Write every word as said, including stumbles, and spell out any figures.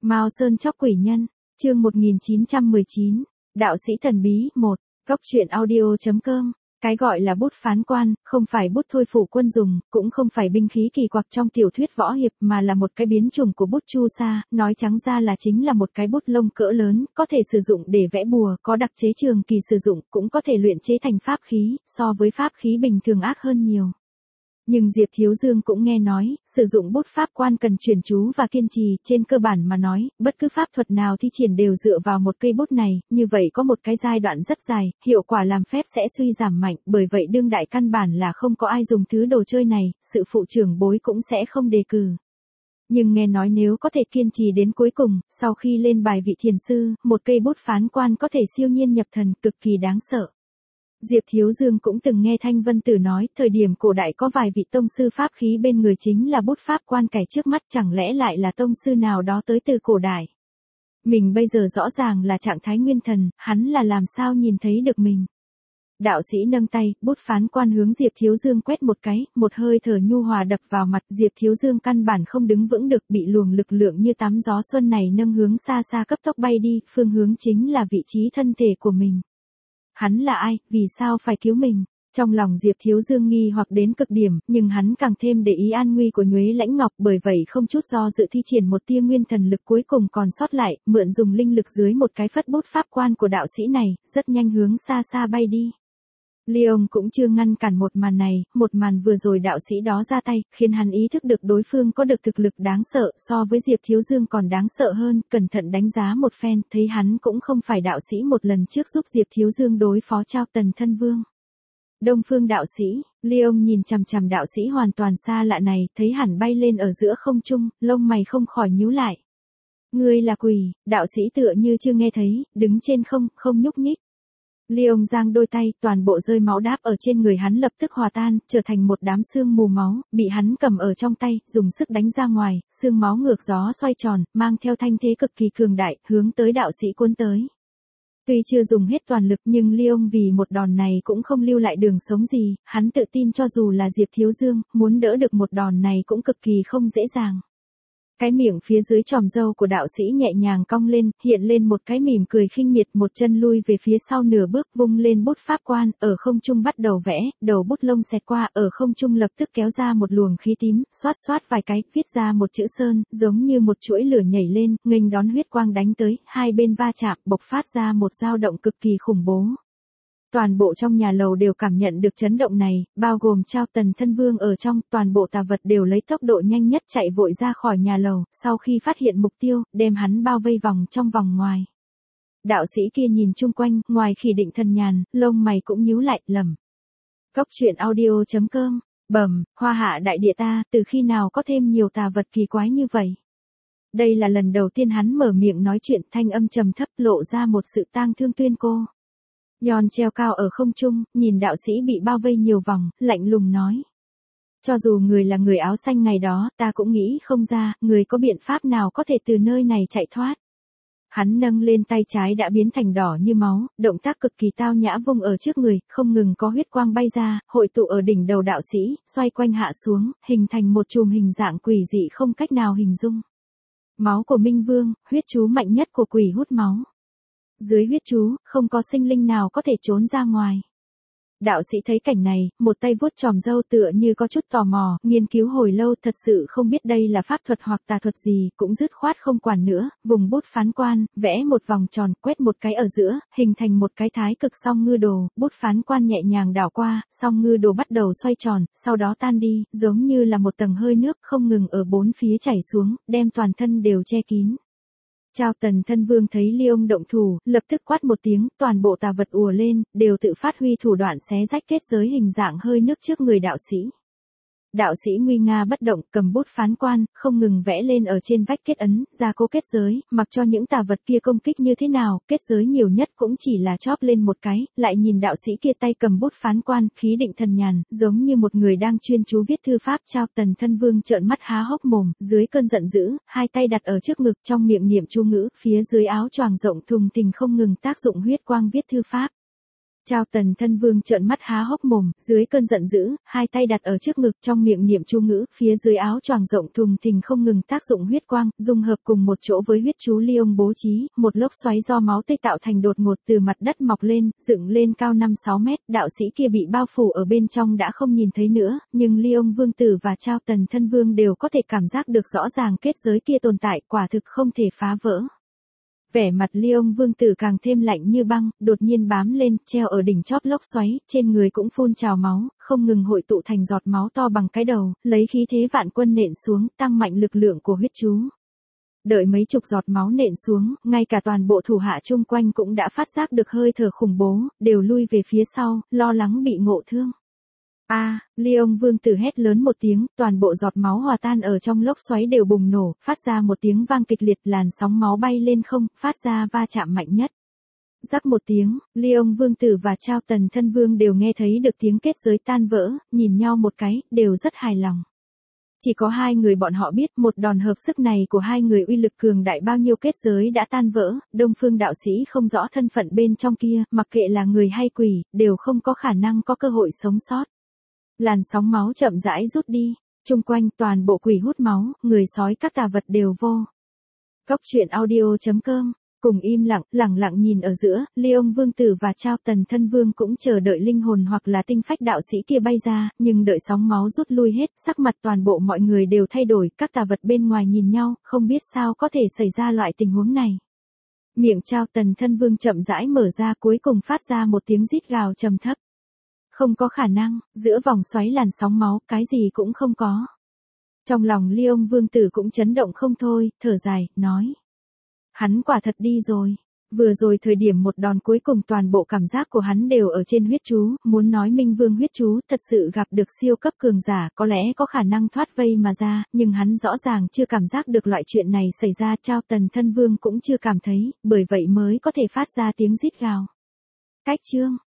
Mao Sơn chóc quỷ nhân, chương một nghìn chín trăm mười chín, đạo sĩ thần bí, một, Cốc truyện audio.com. Cái gọi là bút phán quan, không phải bút thôi phủ quân dùng, cũng không phải binh khí kỳ quặc trong tiểu thuyết võ hiệp mà là một cái biến chủng của bút chu sa, nói trắng ra là chính là một cái bút lông cỡ lớn, có thể sử dụng để vẽ bùa, có đặc chế trường kỳ sử dụng, cũng có thể luyện chế thành pháp khí, so với pháp khí bình thường ác hơn nhiều. Nhưng Diệp Thiếu Dương cũng nghe nói, sử dụng bút pháp quan cần truyền chú và kiên trì, trên cơ bản mà nói, bất cứ pháp thuật nào thi triển đều dựa vào một cây bút này, như vậy có một cái giai đoạn rất dài, hiệu quả làm phép sẽ suy giảm mạnh, bởi vậy đương đại căn bản là không có ai dùng thứ đồ chơi này, sự phụ trưởng bối cũng sẽ không đề cử. Nhưng nghe nói nếu có thể kiên trì đến cuối cùng, sau khi lên bài vị thiền sư, một cây bút phán quan có thể siêu nhiên nhập thần, cực kỳ đáng sợ. Diệp Thiếu Dương cũng từng nghe Thanh Vân Tử nói, thời điểm cổ đại có vài vị tông sư pháp khí bên người chính là bút pháp quan kẻ trước mắt, chẳng lẽ lại là tông sư nào đó tới từ cổ đại. Mình bây giờ rõ ràng là trạng thái nguyên thần, hắn là làm sao nhìn thấy được mình. Đạo sĩ nâng tay, bút phán quan hướng Diệp Thiếu Dương quét một cái, một hơi thở nhu hòa đập vào mặt, Diệp Thiếu Dương căn bản không đứng vững được, bị luồng lực lượng như tắm gió xuân này nâng hướng xa xa cấp tốc bay đi, phương hướng chính là vị trí thân thể của mình. Hắn là ai, vì sao phải cứu mình? Trong lòng Diệp Thiếu Dương nghi hoặc đến cực điểm, nhưng hắn càng thêm để ý an nguy của Nhuế Lãnh Ngọc, bởi vậy không chút do dự thi triển một tia nguyên thần lực cuối cùng còn sót lại, mượn dùng linh lực dưới một cái phất bút pháp quan của đạo sĩ này, rất nhanh hướng xa xa bay đi. Leon cũng chưa ngăn cản một màn này, một màn vừa rồi đạo sĩ đó ra tay, khiến hắn ý thức được đối phương có được thực lực đáng sợ, so với Diệp Thiếu Dương còn đáng sợ hơn, cẩn thận đánh giá một phen, thấy hắn cũng không phải đạo sĩ một lần trước giúp Diệp Thiếu Dương đối phó Trao Tần Thân Vương. Đông Phương đạo sĩ, Leon nhìn chằm chằm đạo sĩ hoàn toàn xa lạ này, thấy hẳn bay lên ở giữa không trung, lông mày không khỏi nhíu lại. Ngươi là quỷ, đạo sĩ tựa như chưa nghe thấy, đứng trên không, không nhúc nhích. Leon giang đôi tay, toàn bộ rơi máu đáp ở trên người hắn lập tức hòa tan, trở thành một đám xương mù máu, bị hắn cầm ở trong tay, dùng sức đánh ra ngoài, xương máu ngược gió xoay tròn, mang theo thanh thế cực kỳ cường đại, hướng tới đạo sĩ cuốn tới. Tuy chưa dùng hết toàn lực nhưng Leon vì một đòn này cũng không lưu lại đường sống gì, hắn tự tin cho dù là Diệp Thiếu Dương, muốn đỡ được một đòn này cũng cực kỳ không dễ dàng. Cái miệng phía dưới tròm râu của đạo sĩ nhẹ nhàng cong lên, hiện lên một cái mỉm cười khinh miệt, một chân lui về phía sau nửa bước, vung lên bút pháp quan, ở không trung bắt đầu vẽ, đầu bút lông xẹt qua, ở không trung lập tức kéo ra một luồng khí tím, xoát xoát vài cái, viết ra một chữ sơn, giống như một chuỗi lửa nhảy lên, nghênh đón huyết quang đánh tới, hai bên va chạm, bộc phát ra một dao động cực kỳ khủng bố. Toàn bộ trong nhà lầu đều cảm nhận được chấn động này, bao gồm Trao Tần Thân Vương ở trong, toàn bộ tà vật đều lấy tốc độ nhanh nhất chạy vội ra khỏi nhà lầu, sau khi phát hiện mục tiêu, đem hắn bao vây vòng trong vòng ngoài. Đạo sĩ kia nhìn chung quanh, ngoài Khỉ Định Thần Nhàn, lông mày cũng nhíu lại, lầm. Cốc truyện audio.com, bẩm, Hoa Hạ đại địa ta, từ khi nào có thêm nhiều tà vật kỳ quái như vậy? Đây là lần đầu tiên hắn mở miệng nói chuyện, thanh âm trầm thấp lộ ra một sự tang thương tuyên cô. Yon treo cao ở không trung, nhìn đạo sĩ bị bao vây nhiều vòng, lạnh lùng nói. Cho dù người là người áo xanh ngày đó, ta cũng nghĩ không ra, người có biện pháp nào có thể từ nơi này chạy thoát. Hắn nâng lên tay trái đã biến thành đỏ như máu, động tác cực kỳ tao nhã vung ở trước người, không ngừng có huyết quang bay ra, hội tụ ở đỉnh đầu đạo sĩ, xoay quanh hạ xuống, hình thành một chùm hình dạng quỷ dị không cách nào hình dung. Máu của Minh Vương, huyết chú mạnh nhất của quỷ hút máu. Dưới huyết chú, không có sinh linh nào có thể trốn ra ngoài. Đạo sĩ thấy cảnh này, một tay vuốt tròm râu tựa như có chút tò mò, nghiên cứu hồi lâu thật sự không biết đây là pháp thuật hoặc tà thuật gì, cũng dứt khoát không quản nữa, vùng bút phán quan, vẽ một vòng tròn, quét một cái ở giữa, hình thành một cái thái cực song ngư đồ, bút phán quan nhẹ nhàng đảo qua, song ngư đồ bắt đầu xoay tròn, sau đó tan đi, giống như là một tầng hơi nước không ngừng ở bốn phía chảy xuống, đem toàn thân đều che kín. Trao Tần Thân Vương thấy Leon động thủ, lập tức quát một tiếng, toàn bộ tà vật ùa lên, đều tự phát huy thủ đoạn xé rách kết giới hình dạng hơi nước trước người đạo sĩ. Đạo sĩ nguy nga bất động, cầm bút phán quan, không ngừng vẽ lên ở trên vách kết ấn, gia cố kết giới, mặc cho những tà vật kia công kích như thế nào, kết giới nhiều nhất cũng chỉ là chóp lên một cái, lại nhìn đạo sĩ kia tay cầm bút phán quan, khí định thần nhàn, giống như một người đang chuyên chú viết thư pháp. Trao Tần Thân Vương trợn mắt há hốc mồm, dưới cơn giận dữ, hai tay đặt ở trước ngực, trong miệng niệm chú ngữ, phía dưới áo choàng rộng thùng thình không ngừng tác dụng huyết quang viết thư pháp. Trao Tần Thân Vương trợn mắt há hốc mồm, dưới cơn giận dữ, hai tay đặt ở trước ngực trong miệng niệm chú ngữ, phía dưới áo choàng rộng thùng thình không ngừng tác dụng huyết quang, dung hợp cùng một chỗ với huyết chú ly ông bố trí, một lốc xoáy do máu tươi tạo thành đột ngột từ mặt đất mọc lên, dựng lên cao năm sáu mét, đạo sĩ kia bị bao phủ ở bên trong đã không nhìn thấy nữa, nhưng ly ông vương tử và Trao Tần Thân Vương đều có thể cảm giác được rõ ràng kết giới kia tồn tại, quả thực không thể phá vỡ. Vẻ mặt ly ông vương tử càng thêm lạnh như băng, đột nhiên bám lên, treo ở đỉnh chóp lốc xoáy, trên người cũng phun trào máu, không ngừng hội tụ thành giọt máu to bằng cái đầu, lấy khí thế vạn quân nện xuống, tăng mạnh lực lượng của huyết chú. Đợi mấy chục giọt máu nện xuống, ngay cả toàn bộ thủ hạ chung quanh cũng đã phát giác được hơi thở khủng bố, đều lui về phía sau, lo lắng bị ngộ thương. A, à, ly ông vương tử hét lớn một tiếng, toàn bộ giọt máu hòa tan ở trong lốc xoáy đều bùng nổ, phát ra một tiếng vang kịch liệt, làn sóng máu bay lên không, phát ra va chạm mạnh nhất. Rắc một tiếng, ly ông vương tử và Trao Tần Thân Vương đều nghe thấy được tiếng kết giới tan vỡ, nhìn nhau một cái, đều rất hài lòng. Chỉ có hai người bọn họ biết một đòn hợp sức này của hai người uy lực cường đại bao nhiêu, kết giới đã tan vỡ, Đông Phương đạo sĩ không rõ thân phận bên trong kia, mặc kệ là người hay quỷ, đều không có khả năng có cơ hội sống sót. Làn sóng máu chậm rãi rút đi, chung quanh toàn bộ quỷ hút máu, người sói các tà vật đều vô. Cốc truyện audio chấm com, cùng im lặng, lặng lặng nhìn ở giữa, ly ông vương tử và Trao Tần Thân Vương cũng chờ đợi linh hồn hoặc là tinh phách đạo sĩ kia bay ra, nhưng đợi sóng máu rút lui hết, sắc mặt toàn bộ mọi người đều thay đổi, các tà vật bên ngoài nhìn nhau, không biết sao có thể xảy ra loại tình huống này. Miệng Trao Tần Thân Vương chậm rãi mở ra, cuối cùng phát ra một tiếng rít gào trầm thấp. Không có khả năng, giữa vòng xoáy làn sóng máu, cái gì cũng không có. Trong lòng ly ông vương tử cũng chấn động không thôi, thở dài, nói. Hắn quả thật đi rồi. Vừa rồi thời điểm một đòn cuối cùng toàn bộ cảm giác của hắn đều ở trên huyết chú, muốn nói Minh Vương huyết chú thật sự gặp được siêu cấp cường giả có lẽ có khả năng thoát vây mà ra, nhưng hắn rõ ràng chưa cảm giác được loại chuyện này xảy ra, Trao Tần Thân Vương cũng chưa cảm thấy, bởi vậy mới có thể phát ra tiếng rít gào. Cách chương